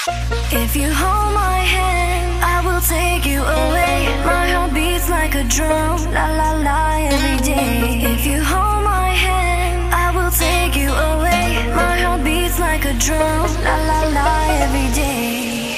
If you hold my hand, I will take you away. My heart beats like a drum, la la la every day. If you hold my hand, I will take you away. My heart beats like a drum, la la la every day.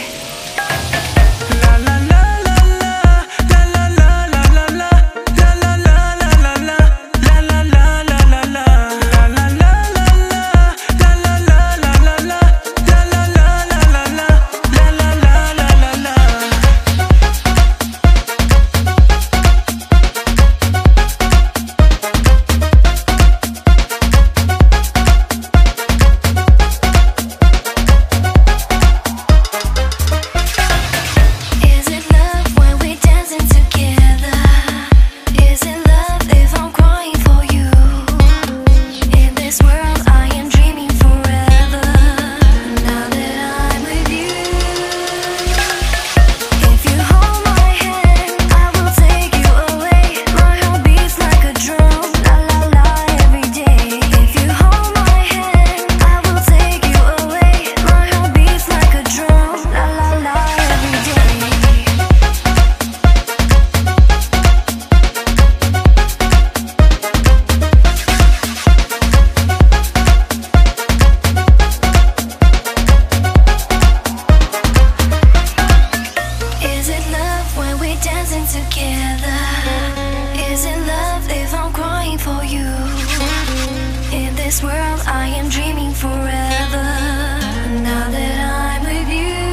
Together, is it love if I'm crying for you? In this world I am dreaming forever, now that I'm with you.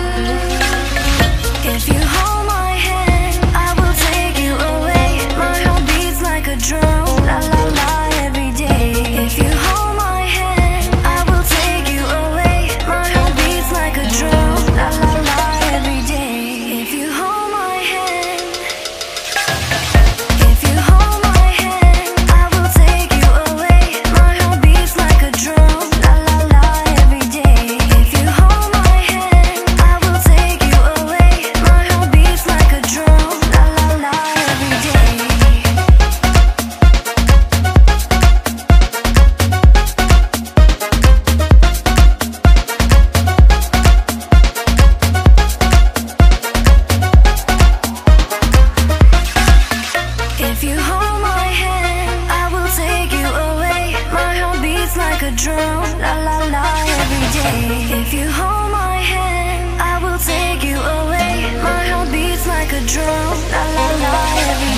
If you hold my hand, I will take you away. My heart beats like a drum, la la la every day. If you hold my hand, I will take you away. My heart beats like a drum, la la la every day. If you hold my hand, if you hold my hand, I will take you away. My heart beats like a drum, la la la every day. If you hold my hand, I will take you away. My heart beats like a drum, la la la every day. If you hold my hand, I will take you away. My heart beats like a drum, la la la every day. If you hold my hand, I will take you away. My heart beats like a drum, la la la every day.